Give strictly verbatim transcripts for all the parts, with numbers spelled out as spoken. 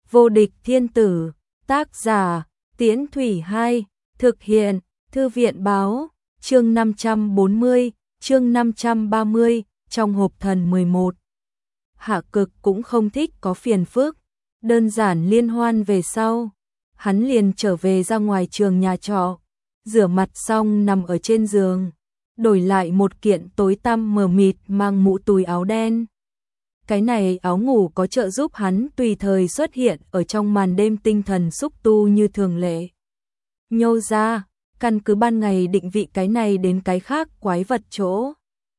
Vô địch thiên tử, tác giả, Tiễn Thủy hai, thực hiện, Thư viện báo, chương năm trăm bốn mươi, chương năm trăm ba mươi, trong hộp thần mười một. Hạ Cực cũng không thích có phiền phức, đơn giản liên hoan về sau, hắn liền trở về ra ngoài trường nhà trọ, rửa mặt xong nằm ở trên giường, đổi lại một kiện tối tăm mờ mịt mang mũ túi áo đen. Cái này áo ngủ có trợ giúp hắn tùy thời xuất hiện ở trong màn đêm tinh thần xúc tu như thường lệ. Nhô ra, căn cứ ban ngày định vị cái này đến cái khác quái vật chỗ.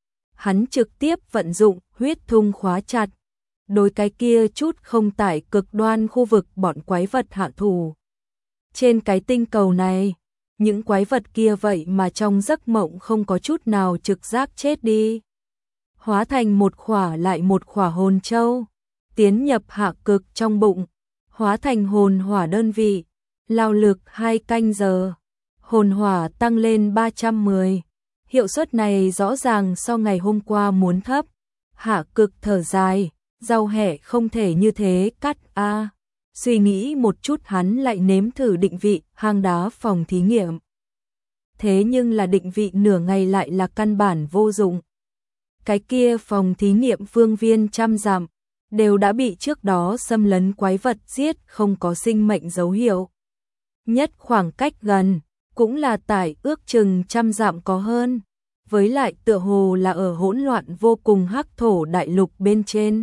Hắn trực tiếp vận dụng huyết thung khóa chặt, đối cái kia chút không tải cực đoan khu vực bọn quái vật hạ thủ. Trên cái tinh cầu này, những quái vật kia vậy mà trong giấc mộng không có chút nào trực giác chết đi. Hóa thành một khỏa lại một khỏa hồn châu, tiến nhập Hạ Cực trong bụng, hóa thành hồn hỏa đơn vị, lao lực hai canh giờ, hồn hỏa tăng lên ba trăm mười. Hiệu suất này rõ ràng so ngày hôm qua muốn thấp. Hạ Cực thở dài, rau hẹ không thể như thế cắt a. Suy nghĩ một chút hắn lại nếm thử định vị hang đá phòng thí nghiệm. Thế nhưng là định vị nửa ngày lại là căn bản vô dụng. Cái kia phòng thí nghiệm phương viên trăm dặm đều đã bị trước đó xâm lấn quái vật giết không có sinh mệnh dấu hiệu. Nhất khoảng cách gần, cũng là tải ước chừng trăm dặm có hơn, với lại tựa hồ là ở hỗn loạn vô cùng hắc thổ đại lục bên trên.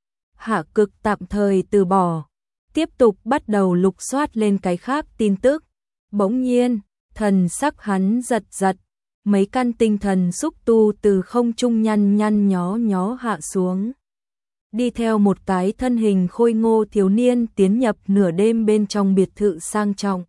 Hạ Cực tạm thời từ bỏ, tiếp tục bắt đầu lục soát lên cái khác tin tức. Bỗng nhiên, thần sắc hắn giật giật, mấy căn tinh thần xúc tu từ không trung nhăn nhăn nhó nhó hạ xuống. Đi theo một cái thân hình khôi ngô thiếu niên tiến nhập nửa đêm bên trong biệt thự sang trọng.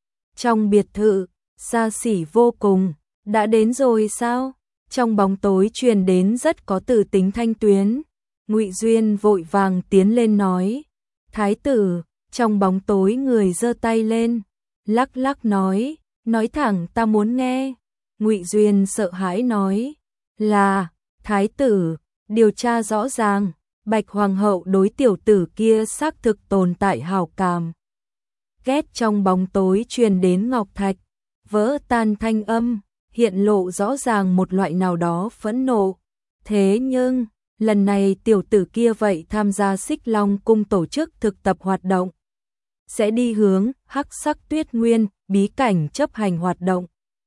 Trong biệt thự, xa xỉ vô cùng, đã đến rồi sao? Trong bóng tối truyền đến rất có tự tính thanh tuyến. Ngụy Duyên vội vàng tiến lên nói, thái tử. Trong bóng tối người giơ tay lên, lắc lắc nói, nói thẳng ta muốn nghe. Ngụy Duyên sợ hãi nói, là, thái tử, điều tra rõ ràng, Bạch Hoàng hậu đối tiểu tử kia xác thực tồn tại hảo cảm. Ghét trong bóng tối truyền đến ngọc thạch, vỡ tan thanh âm, hiện lộ rõ ràng một loại nào đó phẫn nộ. Thế nhưng, lần này tiểu tử kia vậy tham gia Xích Long cung tổ chức thực tập hoạt động. Sẽ đi hướng Hắc Sắc Tuyết Nguyên, bí cảnh chấp hành hoạt động.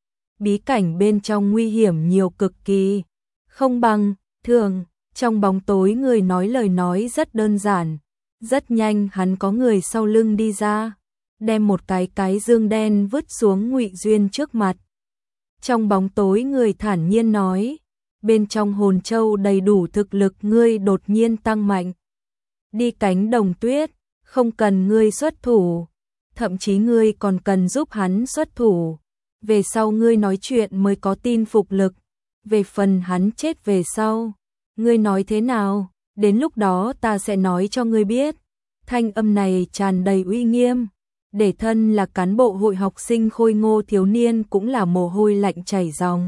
Bí cảnh bên trong nguy hiểm nhiều cực kỳ, không bằng thường. Trong bóng tối người nói lời nói rất đơn giản, rất nhanh hắn có người sau lưng đi ra, đem một cái cái dương đen vứt xuống Ngụy Duyên trước mặt. Trong bóng tối người thản nhiên nói, bên trong hồn châu đầy đủ thực lực ngươi đột nhiên tăng mạnh. Đi cánh đồng tuyết, không cần ngươi xuất thủ, thậm chí ngươi còn cần giúp hắn xuất thủ. Về sau ngươi nói chuyện mới có tin phục lực, về phần hắn chết về sau, ngươi nói thế nào, đến lúc đó ta sẽ nói cho ngươi biết. Thanh âm này tràn đầy uy nghiêm, để thân là cán bộ hội học sinh khôi ngô thiếu niên cũng là mồ hôi lạnh chảy ròng.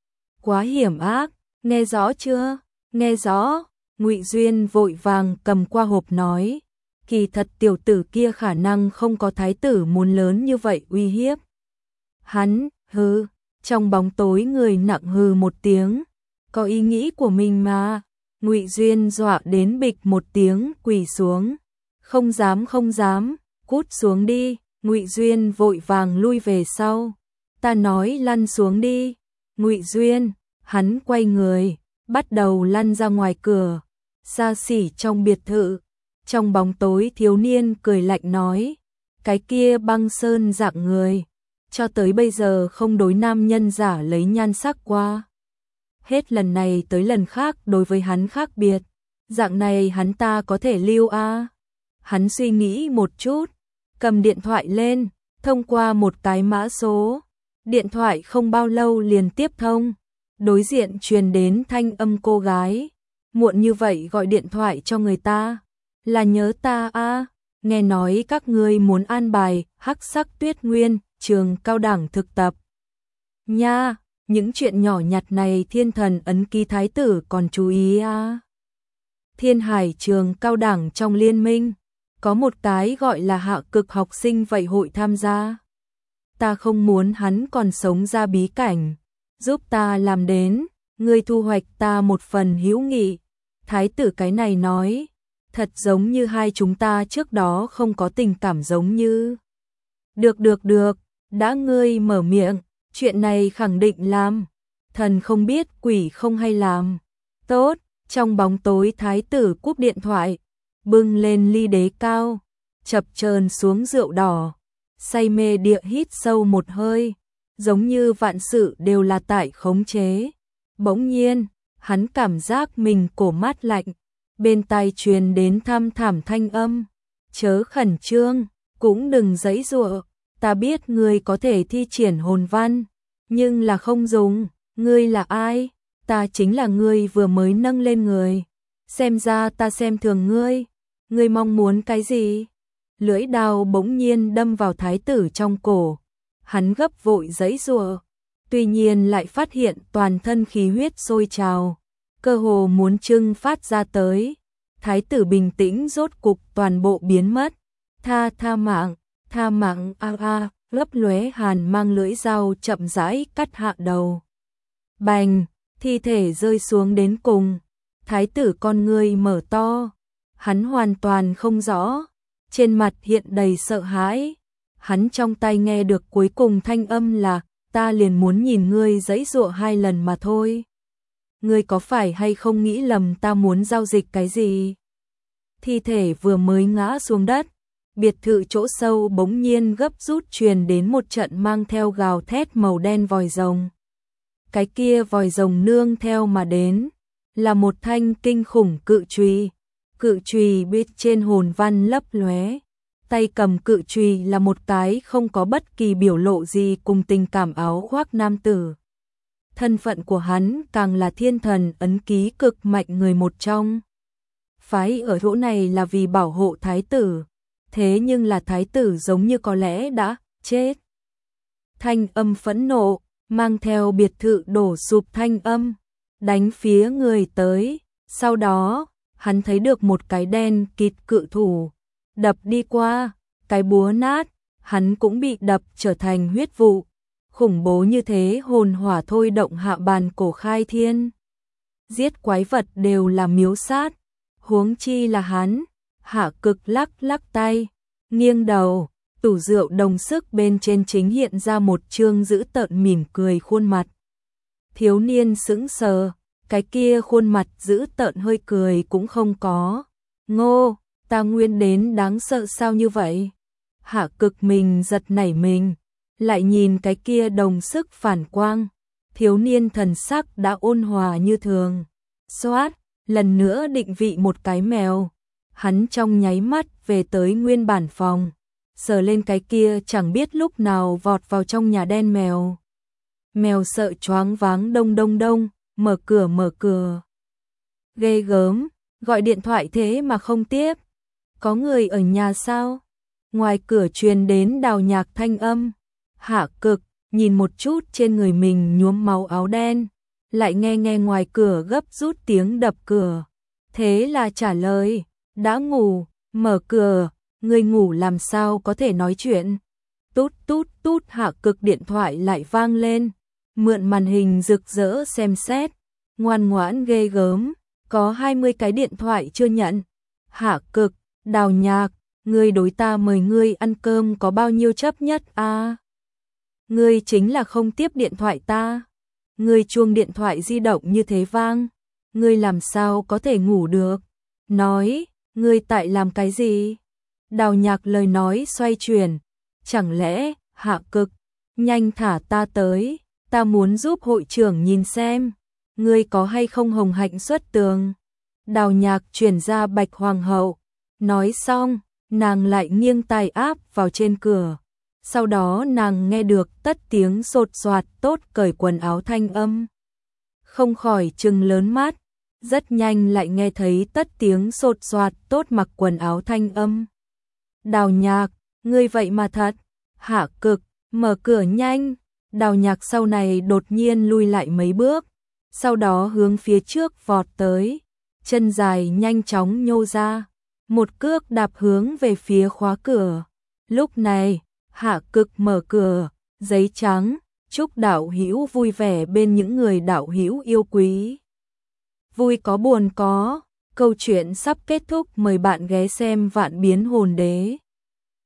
Quá hiểm ác, nghe rõ chưa? Nghe rõ. Ngụy Duyên vội vàng cầm qua hộp nói, kỳ thật tiểu tử kia khả năng không có thái tử muốn lớn như vậy uy hiếp. Hắn, hừ, trong bóng tối người nặng hừ một tiếng, có ý nghĩ của mình mà. Ngụy Duyên dọa đến bịch một tiếng quỳ xuống, không dám không dám, cút xuống đi. Ngụy Duyên vội vàng lui về sau, ta nói lăn xuống đi. Ngụy Duyên, hắn quay người, bắt đầu lăn ra ngoài cửa, xa xỉ trong biệt thự. Trong bóng tối thiếu niên cười lạnh nói, cái kia Băng Sơn dạng người, cho tới bây giờ không đối nam nhân giả lấy nhan sắc qua. Hết lần này tới lần khác đối với hắn khác biệt, dạng này hắn ta có thể lưu a. À. Hắn suy nghĩ một chút, cầm điện thoại lên, thông qua một cái mã số. Điện thoại không bao lâu liền tiếp thông, đối diện truyền đến thanh âm cô gái, muộn như vậy gọi điện thoại cho người ta, là nhớ ta a. À. Nghe nói các ngươi muốn an bài Hắc Sắc Tuyết Nguyên, trường cao đẳng thực tập. Nha, những chuyện nhỏ nhặt này thiên thần ấn ký thái tử còn chú ý à. Thiên Hải trường cao đẳng trong liên minh, có một cái gọi là Hạ Cực học sinh vậy hội tham gia. Ta không muốn hắn còn sống ra bí cảnh, giúp ta làm đến, ngươi thu hoạch ta một phần hữu nghị. Thái tử cái này nói, thật giống như hai chúng ta trước đó không có tình cảm giống như. Được được được, đã ngươi mở miệng, chuyện này khẳng định làm. Thần không biết quỷ không hay làm. Tốt, trong bóng tối thái tử cúp điện thoại, bưng lên ly đế cao, chập chờn xuống rượu đỏ, say mê địa hít sâu một hơi, giống như vạn sự đều là tại khống chế. Bỗng nhiên, hắn cảm giác mình cổ mát lạnh, bên tai truyền đến thăm thảm thanh âm, chớ khẩn trương, cũng đừng giãy giụa, ta biết ngươi có thể thi triển hồn văn, nhưng là không dùng, ngươi là ai? Ta chính là ngươi vừa mới nâng lên người, xem ra ta xem thường ngươi, ngươi mong muốn cái gì? Lưỡi đao bỗng nhiên đâm vào thái tử trong cổ, hắn gấp vội giãy giụa, tuy nhiên lại phát hiện toàn thân khí huyết sôi trào, cơ hồ muốn trưng phát ra tới. Thái tử bình tĩnh rốt cục toàn bộ biến mất. Tha tha mạng, tha mạng a a, lấp lóe hàn mang lưỡi dao chậm rãi cắt hạ đầu. Bành, thi thể rơi xuống đến cùng. Thái tử con ngươi mở to, hắn hoàn toàn không rõ, trên mặt hiện đầy sợ hãi. Hắn trong tai nghe được cuối cùng thanh âm là, ta liền muốn nhìn ngươi giãy giụa hai lần mà thôi. Ngươi có phải hay không nghĩ lầm ta muốn giao dịch cái gì? Thi thể vừa mới ngã xuống đất, biệt thự chỗ sâu bỗng nhiên gấp rút truyền đến một trận mang theo gào thét màu đen vòi rồng. Cái kia vòi rồng nương theo mà đến, là một thanh kinh khủng cự chùy. Cự chùy bên trên hồn văn lấp lóe, tay cầm cự chùy là một cái không có bất kỳ biểu lộ gì cùng tình cảm áo khoác nam tử. Thân phận của hắn càng là thiên thần ấn ký cực mạnh người một trong. Phái ở chỗ này là vì bảo hộ thái tử, thế nhưng là thái tử giống như có lẽ đã chết. Thanh âm phẫn nộ, mang theo biệt thự đổ sụp thanh âm, đánh phía người tới, sau đó, hắn thấy được một cái đen kịt cự thủ, đập đi qua, cái búa nát, hắn cũng bị đập trở thành huyết vụ. Khủng bố như thế hồn hỏa thôi động hạ bàn cổ khai thiên. Giết quái vật đều là miếu sát, huống chi là hắn. Hạ Cực lắc lắc tay, nghiêng đầu, tủ rượu đồng sức bên trên chính hiện ra một trương dữ tợn mỉm cười khuôn mặt. Thiếu niên sững sờ, cái kia khuôn mặt dữ tợn hơi cười cũng không có. Ngô, ta nguyên đến đáng sợ sao như vậy? Hạ Cực mình giật nảy mình, lại nhìn cái kia đồng sức phản quang, thiếu niên thần sắc đã ôn hòa như thường. Xoát, lần nữa định vị một cái mèo, hắn trong nháy mắt về tới nguyên bản phòng, sờ lên cái kia chẳng biết lúc nào vọt vào trong nhà đen mèo. Mèo sợ choáng váng đông đông đông, mở cửa mở cửa. Ghê gớm, gọi điện thoại thế mà không tiếp. Có người ở nhà sao? Ngoài cửa truyền đến Đào Nhạc thanh âm. Hạ Cực nhìn một chút trên người mình nhuốm máu áo đen, lại nghe nghe ngoài cửa gấp rút tiếng đập cửa. Thế là trả lời, đã ngủ, mở cửa, người ngủ làm sao có thể nói chuyện. Tút tút tút, Hạ Cực điện thoại lại vang lên, mượn màn hình rực rỡ xem xét, ngoan ngoãn ghê gớm, có hai mươi cái điện thoại chưa nhận. Hạ Cực, Đào Nhạc, ngươi đối ta mời ngươi ăn cơm có bao nhiêu chấp nhất a? À? Ngươi chính là không tiếp điện thoại ta. Ngươi chuông điện thoại di động như thế vang, ngươi làm sao có thể ngủ được? Nói, ngươi tại làm cái gì? Đào Nhạc lời nói xoay chuyển, chẳng lẽ, Hạ Cực, nhanh thả ta tới, ta muốn giúp hội trưởng nhìn xem, ngươi có hay không hồng hạnh xuất tường. Đào Nhạc chuyển ra Bạch Hoàng hậu, nói xong, nàng lại nghiêng tai áp vào trên cửa. Sau đó nàng nghe được tất tiếng sột soạt tốt cởi quần áo thanh âm. Không khỏi trừng lớn mắt, rất nhanh lại nghe thấy tất tiếng sột soạt tốt mặc quần áo thanh âm. Đào Nhạc, ngươi vậy mà thật. Hạ Cực, mở cửa nhanh. Đào Nhạc sau này đột nhiên lui lại mấy bước, sau đó hướng phía trước vọt tới, chân dài nhanh chóng nhô ra, một cước đạp hướng về phía khóa cửa. Lúc này, Hạ Cực mở cửa, giấy trắng, chúc đạo hữu vui vẻ bên những người đạo hữu yêu quý. Vui có buồn có, câu chuyện sắp kết thúc, mời bạn ghé xem Vạn Biến Hồn Đế.